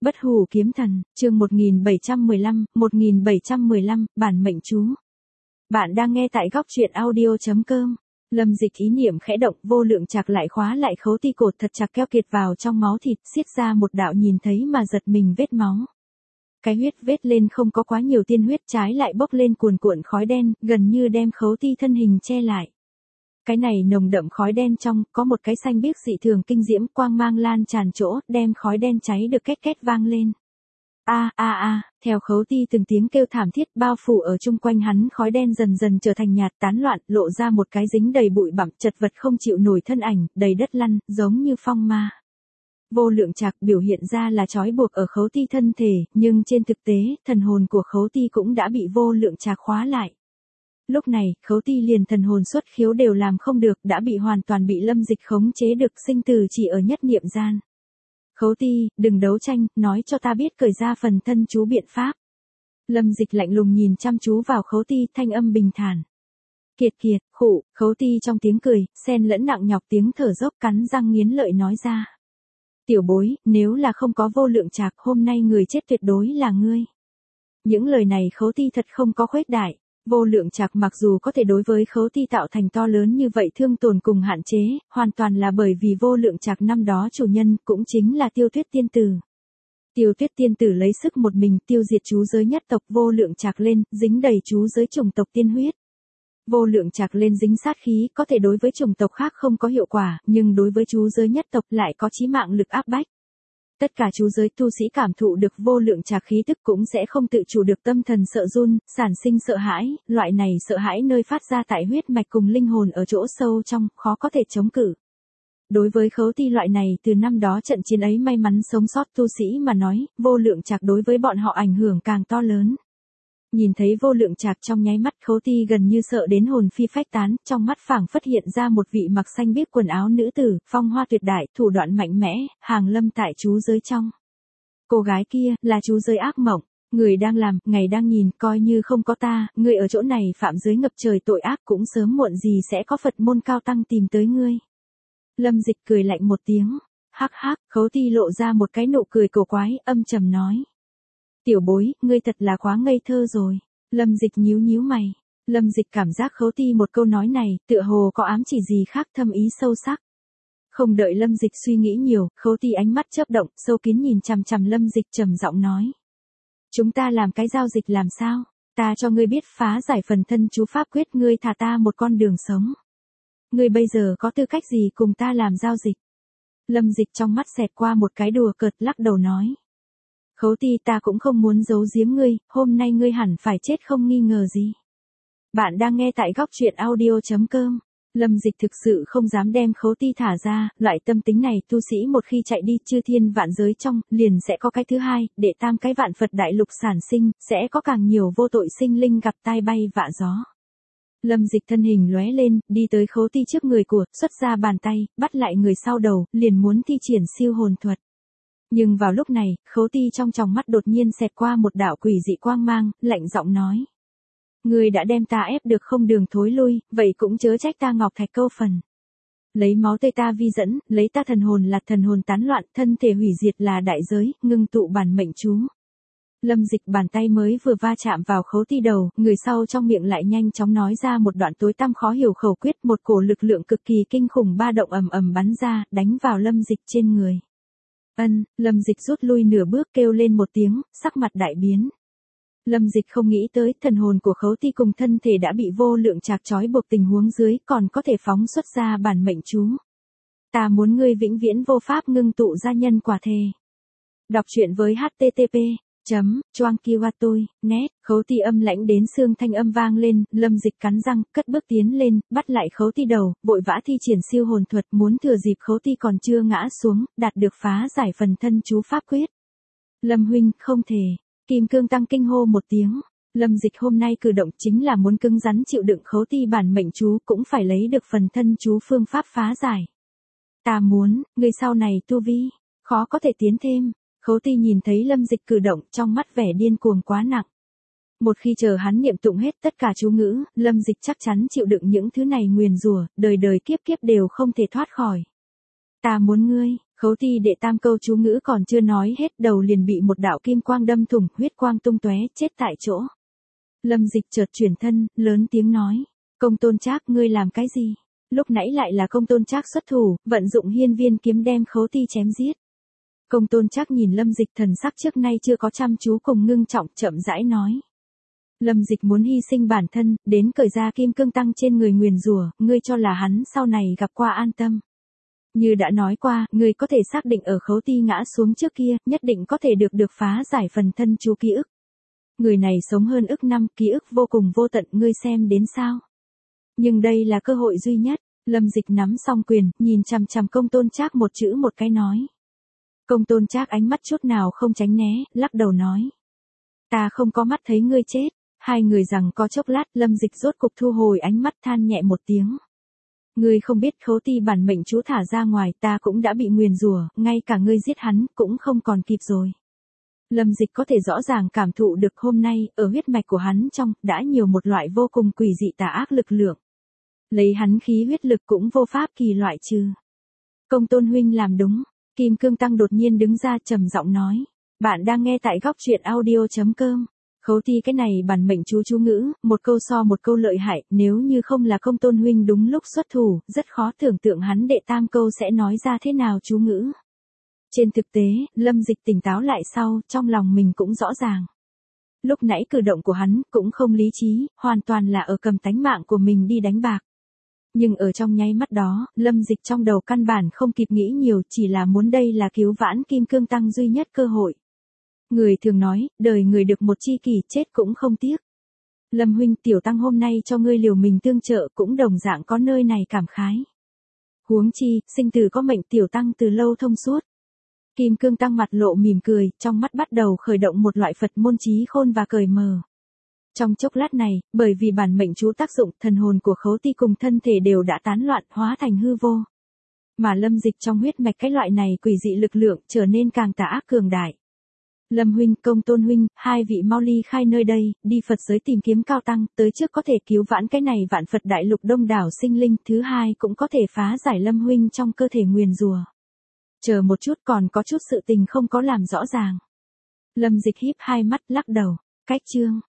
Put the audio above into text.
Bất hủ kiếm thần, chương 1715, bản mệnh chú. Bạn đang nghe tại góc truyện audio.com. Lâm Dịch ý niệm khẽ động, vô lượng chạc lại khóa lại khấu ti cột thật chặt keo kiệt vào trong máu thịt, xiết ra một đạo nhìn thấy mà giật mình vết máu. Cái huyết vết lên không có quá nhiều tiên huyết, trái lại bốc lên cuồn cuộn khói đen, gần như đem khấu ti thân hình che lại. Cái này nồng đậm khói đen trong, có một cái xanh biếc dị thường kinh diễm, quang mang lan tràn chỗ, đem khói đen cháy được két két vang lên. Theo khấu ti từng tiếng kêu thảm thiết, bao phủ ở chung quanh hắn, khói đen dần dần trở thành nhạt tán loạn, lộ ra một cái dính đầy bụi bặm, chật vật không chịu nổi thân ảnh, đầy đất lăn, giống như phong ma. Vô lượng chạc biểu hiện ra là trói buộc ở khấu ti thân thể, nhưng trên thực tế, thần hồn của khấu ti cũng đã bị vô lượng chạc khóa lại. Lúc này, khấu ti liền thần hồn xuất khiếu đều làm không được, đã bị hoàn toàn bị Lâm Dịch khống chế được, sinh tử chỉ ở nhất niệm gian. Khấu ti, đừng đấu tranh, nói cho ta biết cởi ra phần thân chú biện pháp. Lâm Dịch lạnh lùng nhìn chăm chú vào khấu ti, thanh âm bình thản. Kiệt, khụ, khấu ti trong tiếng cười, xen lẫn nặng nhọc tiếng thở dốc, cắn răng nghiến lợi nói ra. Tiểu bối, nếu là không có vô lượng chạc, hôm nay người chết tuyệt đối là ngươi. Những lời này khấu ti thật không có khuếch đại. Vô lượng chạc mặc dù có thể đối với khấu ti tạo thành to lớn như vậy thương tổn cùng hạn chế, hoàn toàn là bởi vì vô lượng chạc năm đó chủ nhân cũng chính là Tiêu Tuyết tiên tử. Tiêu Tuyết tiên tử lấy sức một mình tiêu diệt chú giới nhất tộc, vô lượng chạc lên, dính đầy chú giới chủng tộc tiên huyết. Vô lượng chạc lên dính sát khí, có thể đối với chủng tộc khác không có hiệu quả, nhưng đối với chú giới nhất tộc lại có chí mạng lực áp bách. Tất cả chú giới tu sĩ cảm thụ được vô lượng chạc khí tức cũng sẽ không tự chủ được tâm thần sợ run, sản sinh sợ hãi, loại này sợ hãi nơi phát ra tại huyết mạch cùng linh hồn ở chỗ sâu trong, khó có thể chống cự. Đối với khấu ti loại này từ năm đó trận chiến ấy may mắn sống sót tu sĩ mà nói, vô lượng chạc đối với bọn họ ảnh hưởng càng to lớn. Nhìn thấy vô lượng chạc trong nháy mắt, khấu ti gần như sợ đến hồn phi phách tán, trong mắt phảng phất hiện ra một vị mặc xanh biếc quần áo nữ tử, phong hoa tuyệt đại, thủ đoạn mạnh mẽ, hàng lâm tại chú giới trong. Cô gái kia, là chú giới ác mộng, người đang làm, ngày đang nhìn, coi như không có ta, người ở chỗ này phạm giới ngập trời tội ác cũng sớm muộn gì sẽ có Phật môn cao tăng tìm tới ngươi. Lâm Dịch cười lạnh một tiếng, hắc, khấu ti lộ ra một cái nụ cười cổ quái, âm trầm nói. Tiểu bối, ngươi thật là quá ngây thơ rồi. Lâm Dịch nhíu mày. Lâm Dịch cảm giác khấu ti một câu nói này, tựa hồ có ám chỉ gì khác thâm ý sâu sắc. Không đợi Lâm Dịch suy nghĩ nhiều, khấu ti ánh mắt chớp động, sâu kín nhìn chằm chằm Lâm Dịch trầm giọng nói. Chúng ta làm cái giao dịch làm sao? Ta cho ngươi biết phá giải phần thân chú pháp quyết, ngươi thả ta một con đường sống. Ngươi bây giờ có tư cách gì cùng ta làm giao dịch? Lâm Dịch trong mắt xẹt qua một cái đùa cợt, lắc đầu nói. Khấu ti, ta cũng không muốn giấu giếm ngươi, hôm nay ngươi hẳn phải chết không nghi ngờ gì. Bạn đang nghe tại góc truyện audio.com. Lâm Dịch thực sự không dám đem khấu ti thả ra, loại tâm tính này tu sĩ một khi chạy đi chư thiên vạn giới trong, liền sẽ có cái thứ hai, để tam cái vạn Phật đại lục sản sinh, sẽ có càng nhiều vô tội sinh linh gặp tai bay vạ gió. Lâm Dịch thân hình lóe lên, đi tới khấu ti trước người của, xuất ra bàn tay, bắt lại người sau đầu, liền muốn thi triển siêu hồn thuật. Nhưng vào lúc này, khấu ti trong tròng mắt đột nhiên xẹt qua một đạo quỷ dị quang mang, lạnh giọng nói. Ngươi đã đem ta ép được không đường thối lui, vậy cũng chớ trách ta ngọc thạch câu phần. Lấy máu tươi ta vi dẫn, lấy ta thần hồn là thần hồn tán loạn, thân thể hủy diệt là đại giới, ngưng tụ bản mệnh chú. Lâm Dịch bàn tay mới vừa va chạm vào khấu ti đầu, người sau trong miệng lại nhanh chóng nói ra một đoạn tối tăm khó hiểu khẩu quyết, một cổ lực lượng cực kỳ kinh khủng ba động ầm ầm bắn ra, đánh vào Lâm Dịch trên người. Lâm Dịch rút lui nửa bước kêu lên một tiếng, sắc mặt đại biến. Lâm Dịch không nghĩ tới thần hồn của khấu ti cùng thân thể đã bị vô lượng chạc trói buộc tình huống dưới còn có thể phóng xuất ra bản mệnh chú. Ta muốn ngươi vĩnh viễn vô pháp ngưng tụ ra nhân quả thề. Đọc truyện với http://choangkiwatoi.net, khấu ti âm lãnh đến xương thanh âm vang lên, Lâm Dịch cắn răng, cất bước tiến lên, bắt lại khấu ti đầu, vội vã thi triển siêu hồn thuật, muốn thừa dịp khấu ti còn chưa ngã xuống, đạt được phá giải phần thân chú pháp quyết. Lâm huynh, không thể. Kim Cương Tăng kinh hô một tiếng. Lâm Dịch hôm nay cử động chính là muốn cứng rắn chịu đựng khấu ti bản mệnh chú, cũng phải lấy được phần thân chú phương pháp phá giải. Ta muốn, người sau này tu vi, khó có thể tiến thêm. Khấu ti nhìn thấy Lâm Dịch cử động, trong mắt vẻ điên cuồng quá nặng. Một khi chờ hắn niệm tụng hết tất cả chú ngữ, Lâm Dịch chắc chắn chịu đựng những thứ này nguyền rủa, đời đời kiếp kiếp đều không thể thoát khỏi. Ta muốn ngươi, Khấu Ti đệ tam câu chú ngữ còn chưa nói hết đầu liền bị một đạo kim quang đâm thủng, huyết quang tung tóe, chết tại chỗ. Lâm Dịch chợt chuyển thân, lớn tiếng nói, Công Tôn Trác ngươi làm cái gì? Lúc nãy lại là Công Tôn Trác xuất thủ, vận dụng hiên viên kiếm đem Khấu Ti chém giết. Công Tôn Trác nhìn Lâm Dịch thần sắc trước nay chưa có chăm chú cùng ngưng trọng, chậm rãi nói. Lâm Dịch muốn hy sinh bản thân, đến cởi ra kim cương tăng trên người nguyền rủa, ngươi cho là hắn sau này gặp qua an tâm. Như đã nói qua, ngươi có thể xác định ở Khấu Ti ngã xuống trước kia, nhất định có thể được phá giải phần thân chú ký ức. Người này sống hơn ức năm, ký ức vô cùng vô tận, ngươi xem đến sao? Nhưng đây là cơ hội duy nhất. Lâm Dịch nắm song quyền, nhìn chằm chằm Công Tôn Trác một chữ một cái nói. Công Tôn Trác ánh mắt chút nào không tránh né, lắc đầu nói. Ta không có mắt thấy ngươi chết. Hai người rằng có chốc lát, Lâm Dịch rốt cục thu hồi ánh mắt, than nhẹ một tiếng. Ngươi không biết Khấu Ti bản mệnh chú thả ra ngoài, ta cũng đã bị nguyền rủa, ngay cả ngươi giết hắn cũng không còn kịp rồi. Lâm Dịch có thể rõ ràng cảm thụ được hôm nay, ở huyết mạch của hắn trong, đã nhiều một loại vô cùng quỷ dị tà ác lực lượng. Lấy hắn khí huyết lực cũng vô pháp kỳ loại trừ. Công Tôn huynh làm đúng. Kim Cương Tăng đột nhiên đứng ra trầm giọng nói. Bạn đang nghe tại góc truyện audio.com. Khấu Ti cái này bản mệnh chú ngữ, một câu so một câu lợi hại, nếu như không là Công Tôn huynh đúng lúc xuất thủ, rất khó tưởng tượng hắn đệ tam câu sẽ nói ra thế nào chú ngữ. Trên thực tế, Lâm Dịch tỉnh táo lại sau, trong lòng mình cũng rõ ràng. Lúc nãy cử động của hắn cũng không lý trí, hoàn toàn là ở cầm tánh mạng của mình đi đánh bạc. Nhưng ở trong nháy mắt đó, Lâm Dịch trong đầu căn bản không kịp nghĩ nhiều, chỉ là muốn đây là cứu vãn Kim Cương Tăng duy nhất cơ hội. Người thường nói, đời người được một chi kỷ, chết cũng không tiếc. Lâm huynh, tiểu tăng hôm nay cho ngươi liều mình tương trợ, cũng đồng dạng có nơi này cảm khái. Huống chi, sinh tử có mệnh, tiểu tăng từ lâu thông suốt. Kim Cương Tăng mặt lộ mỉm cười, trong mắt bắt đầu khởi động một loại Phật môn trí khôn và cởi mở. Trong chốc lát này, bởi vì bản mệnh chú tác dụng, thần hồn của Khấu Ti cùng thân thể đều đã tán loạn, hóa thành hư vô. Mà Lâm Dịch trong huyết mạch cái loại này quỷ dị lực lượng trở nên càng tà ác cường đại. Lâm huynh, Công Tôn huynh, hai vị mau ly khai nơi đây, đi Phật giới tìm kiếm cao tăng, tới trước có thể cứu vãn cái này vạn Phật đại lục đông đảo sinh linh, thứ hai cũng có thể phá giải Lâm huynh trong cơ thể nguyền rủa. Chờ một chút, còn có chút sự tình không có làm rõ ràng. Lâm Dịch híp hai mắt, lắc đầu. Cách chương.